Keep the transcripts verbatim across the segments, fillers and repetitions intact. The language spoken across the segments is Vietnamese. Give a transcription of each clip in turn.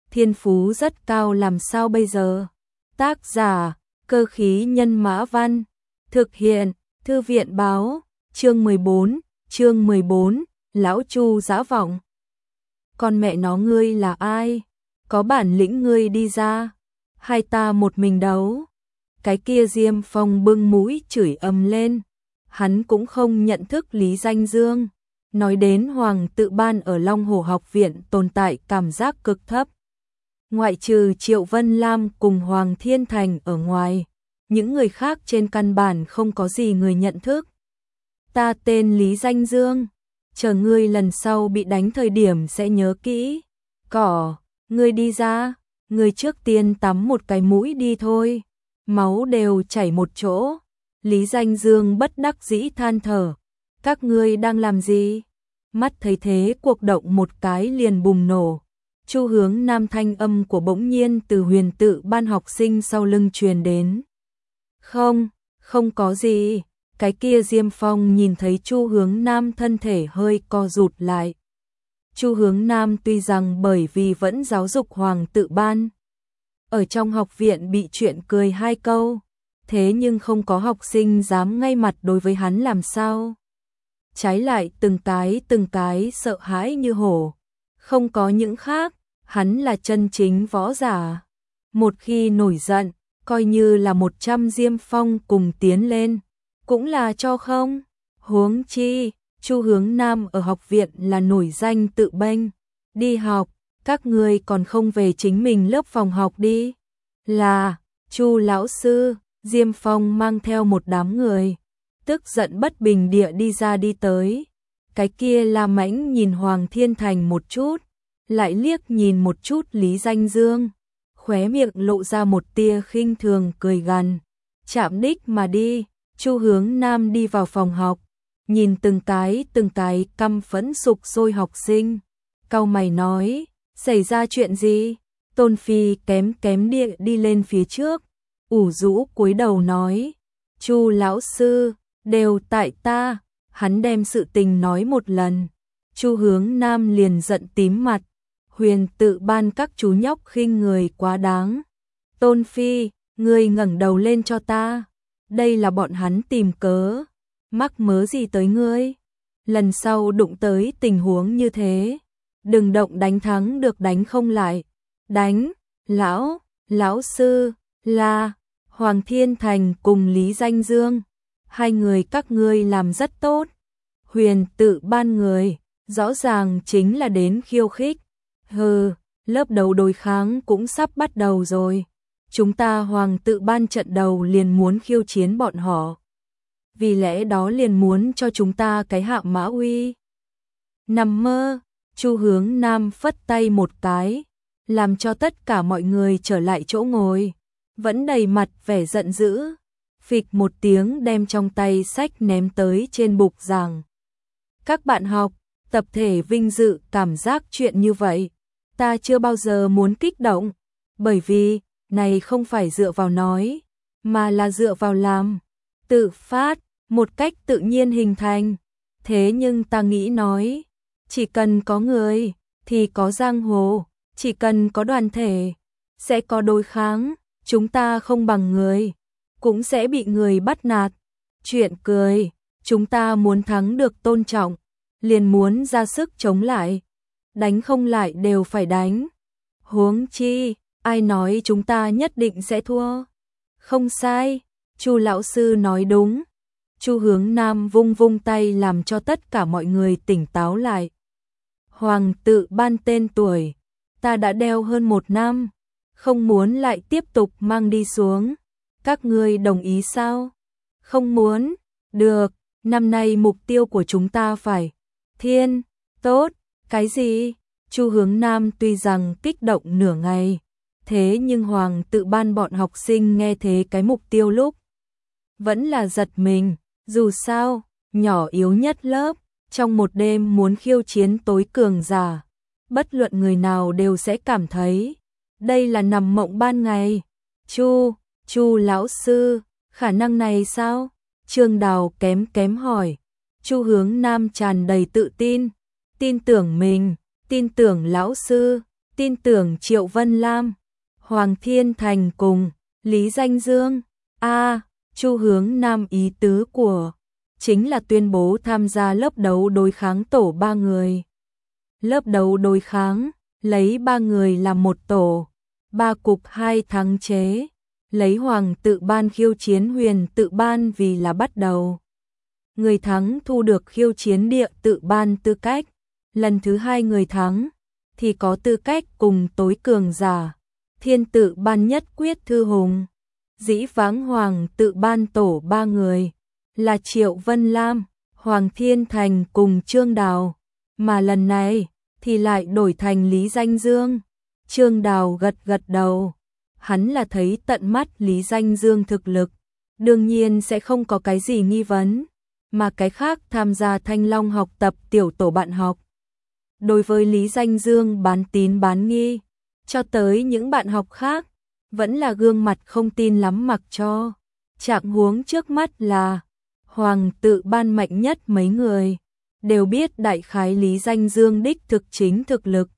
thiên phú rất cao làm sao bây giờ? Tác giả, Cơ khí nhân mã văn, thực hiện, Thư viện báo, chương mười bốn, chương mười bốn, lão Chu dã vọng. Con mẹ nó ngươi là ai? Có bản lĩnh ngươi đi ra, hai ta một mình đấu. Cái kia Diêm Phong bưng mũi chửi ầm lên, hắn cũng không nhận thức Lý Danh Dương. Nói đến Hoàng Tự Ban ở Long Hổ học viện tồn tại cảm giác cực thấp. Ngoại trừ Triệu Vân Lam cùng Hoàng Thiên Thành ở ngoài, những người khác trên căn bản không có gì người nhận thức. Ta tên Lý Danh Dương, chờ ngươi lần sau bị đánh thời điểm sẽ nhớ kỹ. Cỏ, ngươi đi ra, ngươi trước tiên tắm một cái mũi đi thôi, máu đều chảy một chỗ. Lý Danh Dương bất đắc dĩ than thở, các ngươi đang làm gì? Mắt thấy thế cuộc động một cái liền bùng nổ. Chu Hướng Nam thanh âm của bỗng nhiên từ Huyền Tự Ban học sinh sau lưng truyền đến. Không, không có gì. Cái kia Diêm Phong nhìn thấy Chu Hướng Nam thân thể hơi co rụt lại. Chu Hướng Nam tuy rằng bởi vì vẫn giáo dục Hoàng Tự Ban, ở trong học viện bị chuyện cười hai câu, thế nhưng không có học sinh dám ngay mặt đối với hắn làm sao. Trái lại từng cái từng cái sợ hãi như hổ. Không có những khác, hắn là chân chính võ giả. Một khi nổi giận, coi như là một trăm Diêm Phong cùng tiến lên, cũng là cho không. Huống chi, Chu Hướng Nam ở học viện là nổi danh tự bênh. Đi học, các ngươi còn không về chính mình lớp phòng học đi. Là, Chu lão sư, Diêm Phong mang theo một đám người, tức giận bất bình địa đi ra đi tới. Cái kia La Mãnh nhìn Hoàng Thiên Thành một chút, lại liếc nhìn một chút Lý Danh Dương, khóe miệng lộ ra một tia khinh thường cười gằn. Chạm đích mà đi. Chu Hướng Nam đi vào phòng học, nhìn từng cái từng cái căm phẫn sục sôi học sinh, cau mày nói, xảy ra chuyện gì? Tôn Phi kém kém địa đi lên phía trước, ủ rũ cúi đầu nói, Chu lão sư, đều tại ta. Hắn đem sự tình nói một lần, Chu Hướng Nam liền giận tím mặt. Huyền Tự Ban các chú nhóc khinh người quá đáng. Tôn Phi, ngươi ngẩng đầu lên cho ta. Đây là bọn hắn tìm cớ, mắc mớ gì tới ngươi? Lần sau đụng tới tình huống như thế, đừng động đánh thắng được đánh không lại. Đánh, lão, lão sư, là, Hoàng Thiên Thành cùng Lý Danh Dương. Hai người các ngươi làm rất tốt. Huyền Tự Ban người, rõ ràng chính là đến khiêu khích. Hừ, lớp đấu đối kháng cũng sắp bắt đầu rồi. Chúng ta Hoàng Tự Ban trận đầu liền muốn khiêu chiến bọn họ. Vì lẽ đó liền muốn cho chúng ta cái hạ mã uy. Nằm mơ, Chu Hướng Nam phất tay một cái, làm cho tất cả mọi người trở lại chỗ ngồi, vẫn đầy mặt vẻ giận dữ. Phịch một tiếng đem trong tay sách ném tới trên bục giảng. Các bạn học, tập thể vinh dự cảm giác chuyện như vậy, ta chưa bao giờ muốn kích động, bởi vì này không phải dựa vào nói, mà là dựa vào làm, tự phát, một cách tự nhiên hình thành. Thế nhưng ta nghĩ nói, chỉ cần có người, thì có giang hồ, chỉ cần có đoàn thể, sẽ có đối kháng, chúng ta không bằng người, cũng sẽ bị người bắt nạt. Chuyện cười, chúng ta muốn thắng được tôn trọng, liền muốn ra sức chống lại, đánh không lại đều phải đánh. Huống chi, ai nói chúng ta nhất định sẽ thua? Không sai, Chu lão sư nói đúng. Chu Hướng Nam vung vung tay làm cho tất cả mọi người tỉnh táo lại. Hoàng Tự Ban tên tuổi, ta đã đeo hơn một năm, không muốn lại tiếp tục mang đi xuống. Các ngươi đồng ý sao? Không muốn? Được, năm nay mục tiêu của chúng ta phải thiên, tốt, cái gì? Chu Hướng Nam tuy rằng kích động nửa ngày, thế nhưng Hoàng Tự Ban bọn học sinh nghe thế cái mục tiêu lúc vẫn là giật mình. Dù sao, nhỏ yếu nhất lớp, trong một đêm muốn khiêu chiến tối cường giả, bất luận người nào đều sẽ cảm thấy đây là nằm mộng ban ngày. Chu, Chu lão sư, khả năng này sao? Trương Đào kém kém hỏi. Chu Hướng Nam tràn đầy tự tin, tin tưởng mình, tin tưởng lão sư, tin tưởng Triệu Vân Lam, Hoàng Thiên Thành cùng Lý Danh Dương. A, Chu Hướng Nam ý tứ của chính là tuyên bố tham gia lớp đấu đối kháng tổ ba người. Lớp đấu đối kháng, lấy ba người làm một tổ, ba cục hai thắng chế, lấy Hoàng Tự Ban khiêu chiến Huyền Tự Ban vì là bắt đầu. Người thắng thu được khiêu chiến Địa Tự Ban tư cách, lần thứ hai người thắng thì có tư cách cùng tối cường giả Thiên Tự Ban nhất quyết thư hùng. Dĩ vãng Hoàng Tự Ban tổ ba người là Triệu Vân Lam, Hoàng Thiên Thành cùng Trương Đào, mà lần này thì lại đổi thành Lý Danh Dương. Trương Đào gật gật đầu, hắn là thấy tận mắt Lý Danh Dương thực lực, đương nhiên sẽ không có cái gì nghi vấn, mà cái khác tham gia Thanh Long học tập tiểu tổ bạn học. Đối với Lý Danh Dương bán tín bán nghi, cho tới những bạn học khác, vẫn là gương mặt không tin lắm mặc cho. Trạng huống trước mắt là, Hoàng Tự Ban mạnh nhất mấy người, đều biết đại khái Lý Danh Dương đích thực chính thực lực.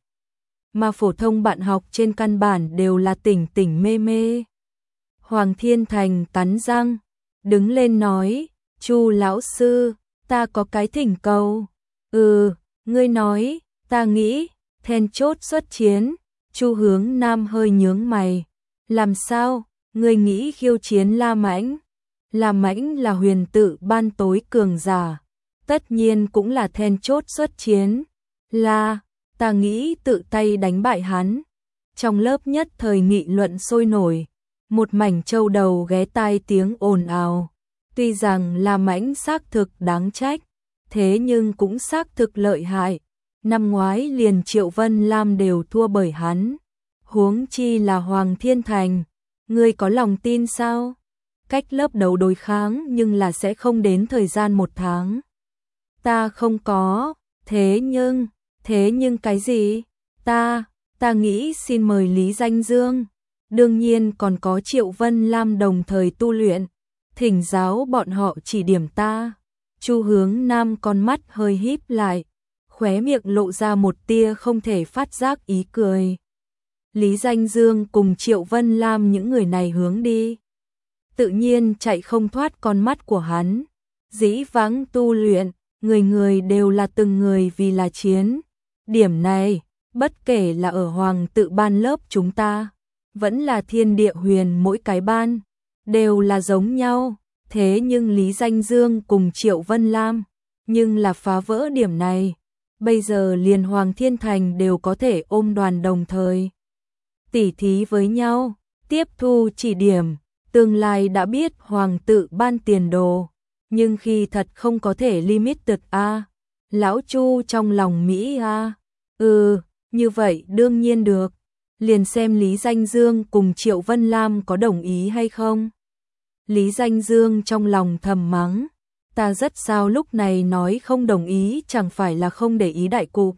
Mà phổ thông bạn học trên căn bản đều là tỉnh tỉnh mê mê. Hoàng Thiên Thành cắn răng, đứng lên nói, Chu lão sư, ta có cái thỉnh cầu. Ừ, ngươi nói, ta nghĩ, then chốt xuất chiến. Chu Hướng Nam hơi nhướng mày. Làm sao, ngươi nghĩ khiêu chiến La Mãnh? La Mãnh là Huyền Tự Ban tối cường giả, tất nhiên cũng là then chốt xuất chiến. Là, ta nghĩ tự tay đánh bại hắn. Trong lớp nhất thời nghị luận sôi nổi, một mảnh châu đầu ghé tai tiếng ồn ào. Tuy rằng La Mãnh xác thực đáng trách, thế nhưng cũng xác thực lợi hại. Năm ngoái liền Triệu Vân Lam đều thua bởi hắn, huống chi là Hoàng Thiên Thành. Ngươi có lòng tin sao? Cách lớp đấu đối kháng nhưng là sẽ không đến thời gian một tháng. Ta không có, thế nhưng, thế nhưng cái gì? Ta, ta nghĩ xin mời Lý Danh Dương, đương nhiên còn có Triệu Vân Lam đồng thời tu luyện, thỉnh giáo bọn họ chỉ điểm ta. Chu Hướng Nam con mắt hơi híp lại, khóe miệng lộ ra một tia không thể phát giác ý cười. Lý Danh Dương cùng Triệu Vân Lam những người này hướng đi, tự nhiên chạy không thoát con mắt của hắn. Dĩ vãng tu luyện, người người đều là từng người vì là chiến. Điểm này, bất kể là ở Hoàng Tự Ban lớp chúng ta, vẫn là Thiên Địa Huyền mỗi cái ban, đều là giống nhau. Thế nhưng Lý Danh Dương cùng Triệu Vân Lam, nhưng là phá vỡ điểm này. Bây giờ liền Hoàng Thiên Thành đều có thể ôm đoàn đồng thời tỉ thí với nhau, tiếp thu chỉ điểm, tương lai đã biết Hoàng Tự Ban tiền đồ, nhưng khi thật không có thể limited a. Lão Chu trong lòng Mỹ a. Ừ, như vậy đương nhiên được, liền xem Lý Danh Dương cùng Triệu Vân Lam có đồng ý hay không. Lý Danh Dương trong lòng thầm mắng, ta rất sao lúc này nói không đồng ý chẳng phải là không để ý đại cục.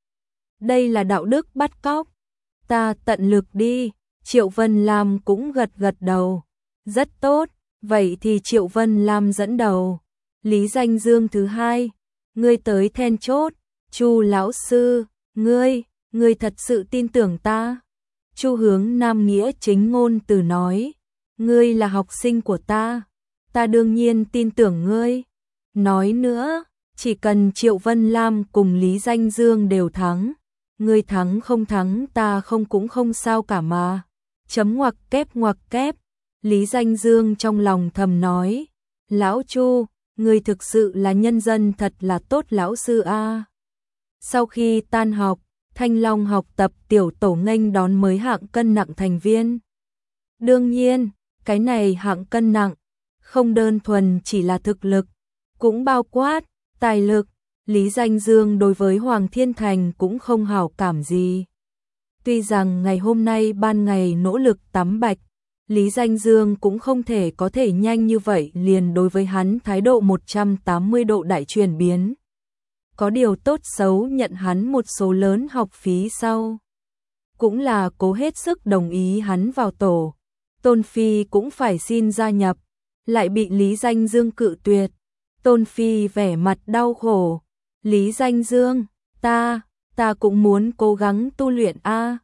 Đây là đạo đức bắt cóc, ta tận lực đi. Triệu Vân Lam cũng gật gật đầu, rất tốt, vậy thì Triệu Vân Lam dẫn đầu. Lý Danh Dương thứ hai, ngươi tới then chốt. Chu lão sư, ngươi, ngươi thật sự tin tưởng ta? Chu Hướng Nam nghĩa chính ngôn từ nói, ngươi là học sinh của ta, ta đương nhiên tin tưởng ngươi. Nói nữa, chỉ cần Triệu Vân Lam cùng Lý Danh Dương đều thắng, ngươi thắng không thắng ta không cũng không sao cả mà. Chấm ngoặc kép ngoặc kép. Lý Danh Dương trong lòng thầm nói, lão Chu, ngươi thực sự là nhân dân thật là tốt lão sư a. Sau khi tan học, Thanh Long học tập tiểu tổ nghênh đón mới hạng cân nặng thành viên. Đương nhiên, cái này hạng cân nặng, không đơn thuần chỉ là thực lực, cũng bao quát, tài lực. Lý Danh Dương đối với Hoàng Thiên Thành cũng không hảo cảm gì. Tuy rằng ngày hôm nay ban ngày nỗ lực tắm bạch, Lý Danh Dương cũng không thể có thể nhanh như vậy liền đối với hắn thái độ một trăm tám mươi độ đại chuyển biến. Có điều tốt xấu nhận hắn một số lớn học phí sau. Cũng là cố hết sức đồng ý hắn vào tổ. Tôn Phi cũng phải xin gia nhập, lại bị Lý Danh Dương cự tuyệt. Tôn Phi vẻ mặt đau khổ. Lý Danh Dương, ta, ta cũng muốn cố gắng tu luyện a.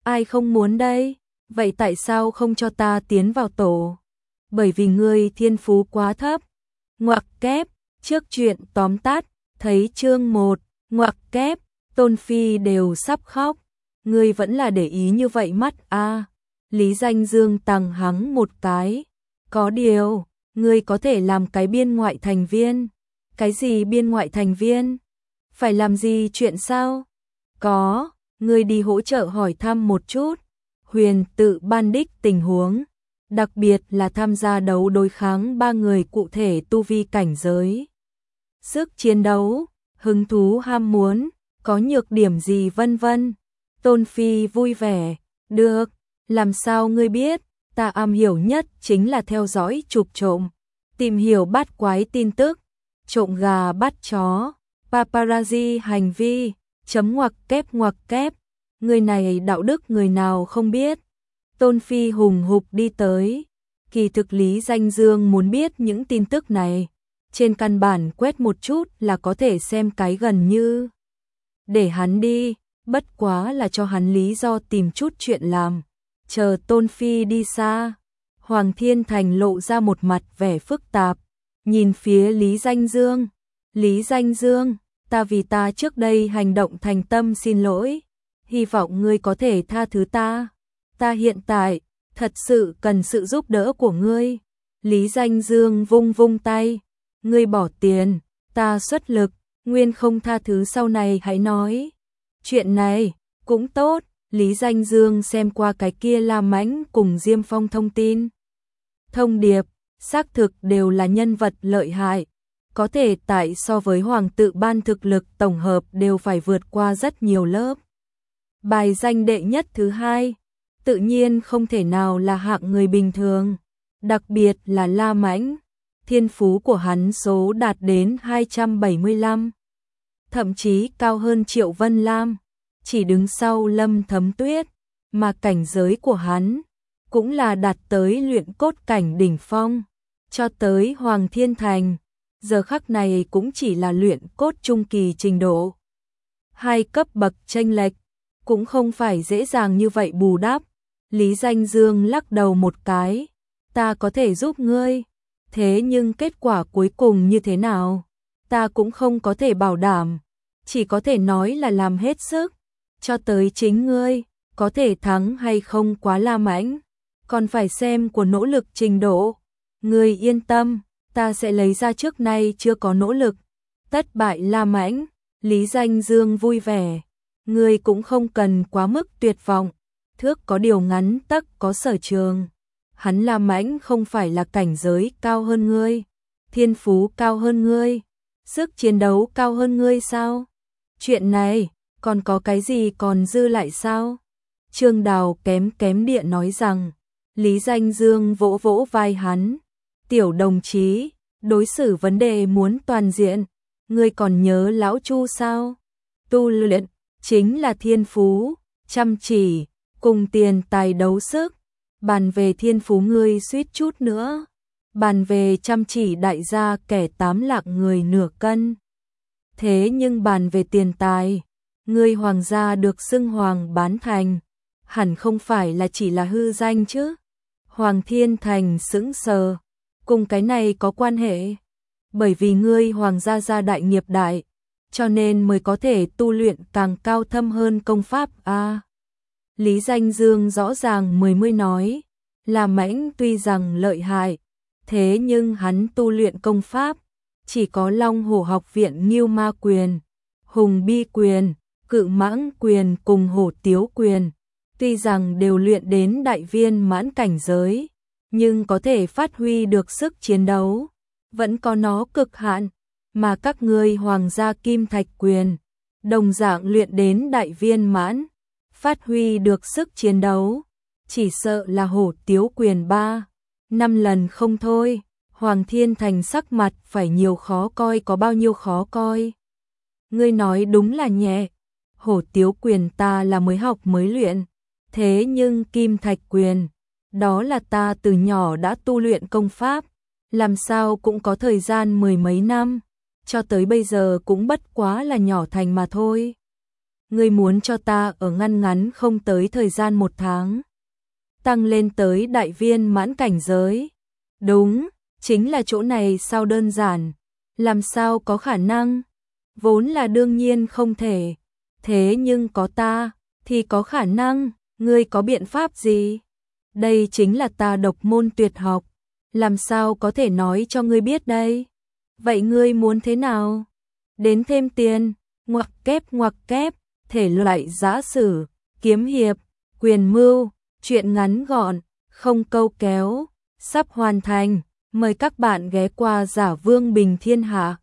Ai không muốn đây? Vậy tại sao không cho ta tiến vào tổ? Bởi vì ngươi thiên phú quá thấp. Ngoặc kép, trước chuyện tóm tắt, thấy chương một, ngoặc kép, Tôn Phi đều sắp khóc. Ngươi vẫn là để ý như vậy mắt a à. Lý Danh Dương tằng hắng một cái. Có điều, ngươi có thể làm cái biên ngoại thành viên. Cái gì biên ngoại thành viên? Phải làm gì chuyện sao? Có, ngươi đi hỗ trợ hỏi thăm một chút. Huyền tự ban đích tình huống. Đặc biệt là tham gia đấu đối kháng ba người cụ thể tu vi cảnh giới. Sức chiến đấu, hứng thú ham muốn, có nhược điểm gì vân vân. Tôn Phi vui vẻ, được, làm sao ngươi biết, ta am hiểu nhất chính là theo dõi trục trộm, tìm hiểu bắt quái tin tức, trộm gà bắt chó, paparazzi hành vi, chấm ngoặc kép ngoặc kép, người này đạo đức người nào không biết. Tôn Phi hùng hục đi tới, kỳ thực Lý Danh Dương muốn biết những tin tức này, trên căn bản quét một chút là có thể xem cái gần như. Để hắn đi, bất quá là cho hắn lý do tìm chút chuyện làm. Chờ Tôn Phi đi xa, Hoàng Thiên Thành lộ ra một mặt vẻ phức tạp, nhìn phía Lý Danh Dương. Lý Danh Dương, ta vì ta trước đây hành động thành tâm xin lỗi, hy vọng ngươi có thể tha thứ ta. Ta hiện tại, thật sự cần sự giúp đỡ của ngươi. Lý Danh Dương vung vung tay, ngươi bỏ tiền, ta xuất lực, nguyên không tha thứ sau này hãy nói. Chuyện này, cũng tốt, Lý Danh Dương xem qua cái kia La Mãnh cùng Diêm Phong thông tin. Thông điệp, xác thực đều là nhân vật lợi hại, có thể tại so với Hoàng tự ban thực lực tổng hợp đều phải vượt qua rất nhiều lớp. Bài danh đệ nhất thứ hai, tự nhiên không thể nào là hạng người bình thường, đặc biệt là La Mãnh, thiên phú của hắn số đạt đến hai trăm bảy mươi lăm, thậm chí cao hơn Triệu Vân Lam, chỉ đứng sau Lâm Thấm Tuyết, mà cảnh giới của hắn cũng là đạt tới luyện cốt cảnh đỉnh phong, cho tới Hoàng Thiên Thành, giờ khắc này cũng chỉ là luyện cốt trung kỳ trình độ. Hai cấp bậc chênh lệch, cũng không phải dễ dàng như vậy bù đắp. Lý Danh Dương lắc đầu một cái, ta có thể giúp ngươi, thế nhưng kết quả cuối cùng như thế nào, ta cũng không có thể bảo đảm, chỉ có thể nói là làm hết sức, cho tới chính ngươi, có thể thắng hay không quá La Mãnh, còn phải xem của nỗ lực trình độ. Ngươi yên tâm, ta sẽ lấy ra trước nay chưa có nỗ lực, tất bại La Mãnh. Lý Danh Dương vui vẻ, ngươi cũng không cần quá mức tuyệt vọng, thước có điều ngắn tấc có sở trường. Hắn La Mãnh không phải là cảnh giới cao hơn ngươi, thiên phú cao hơn ngươi, sức chiến đấu cao hơn ngươi sao? Chuyện này, còn có cái gì còn dư lại sao? Trương Đào kém kém địa nói rằng. Lý Danh Dương vỗ vỗ vai hắn, tiểu đồng chí, đối xử vấn đề muốn toàn diện, ngươi còn nhớ lão Chu sao? Tu luyện, chính là thiên phú, chăm chỉ, cùng tiền tài đấu sức, bàn về thiên phú ngươi suýt chút nữa, bàn về chăm chỉ đại gia kẻ tám lạng người nửa cân. Thế nhưng bàn về tiền tài, ngươi hoàng gia được xưng hoàng bán thành, hẳn không phải là chỉ là hư danh chứ? Hoàng Thiên Thành sững sờ, cùng cái này có quan hệ, bởi vì ngươi hoàng gia gia đại nghiệp đại, cho nên mới có thể tu luyện càng cao thâm hơn công pháp a. À, Lý Danh Dương rõ ràng mười mươi nói, La Mãnh tuy rằng lợi hại, thế nhưng hắn tu luyện công pháp, chỉ có Long Hổ học viện Ngưu Ma quyền, Hùng Bi quyền, Cự Mãng quyền cùng Hổ Tiếu quyền. Tuy rằng đều luyện đến đại viên mãn cảnh giới, nhưng có thể phát huy được sức chiến đấu, vẫn có nó cực hạn, mà các ngươi hoàng gia Kim Thạch quyền, đồng dạng luyện đến đại viên mãn, phát huy được sức chiến đấu, chỉ sợ là Hổ Tiếu quyền ba, năm lần không thôi. Hoàng Thiên Thành sắc mặt phải nhiều khó coi có bao nhiêu khó coi. Ngươi nói đúng là nhẹ, Hổ Tiếu quyền ta là mới học mới luyện. Thế nhưng Kim Thạch quyền, đó là ta từ nhỏ đã tu luyện công pháp, làm sao cũng có thời gian mười mấy năm, cho tới bây giờ cũng bất quá là nhỏ thành mà thôi. ngươi muốn cho ta ở ngăn ngắn không tới thời gian một tháng tăng lên tới đại viên mãn cảnh giới. Đúng, chính là chỗ này sao đơn giản, làm sao có khả năng, vốn là đương nhiên không thể, thế nhưng có ta, thì có khả năng, ngươi có biện pháp gì? Đây chính là ta độc môn tuyệt học, làm sao có thể nói cho ngươi biết đây? Vậy ngươi muốn thế nào? Đến thêm tiền, ngoặc kép ngoặc kép, thể loại giã sử, kiếm hiệp, quyền mưu, truyện ngắn gọn, không câu kéo, sắp hoàn thành, mời các bạn ghé qua Giả Vương Bình Thiên Hạ.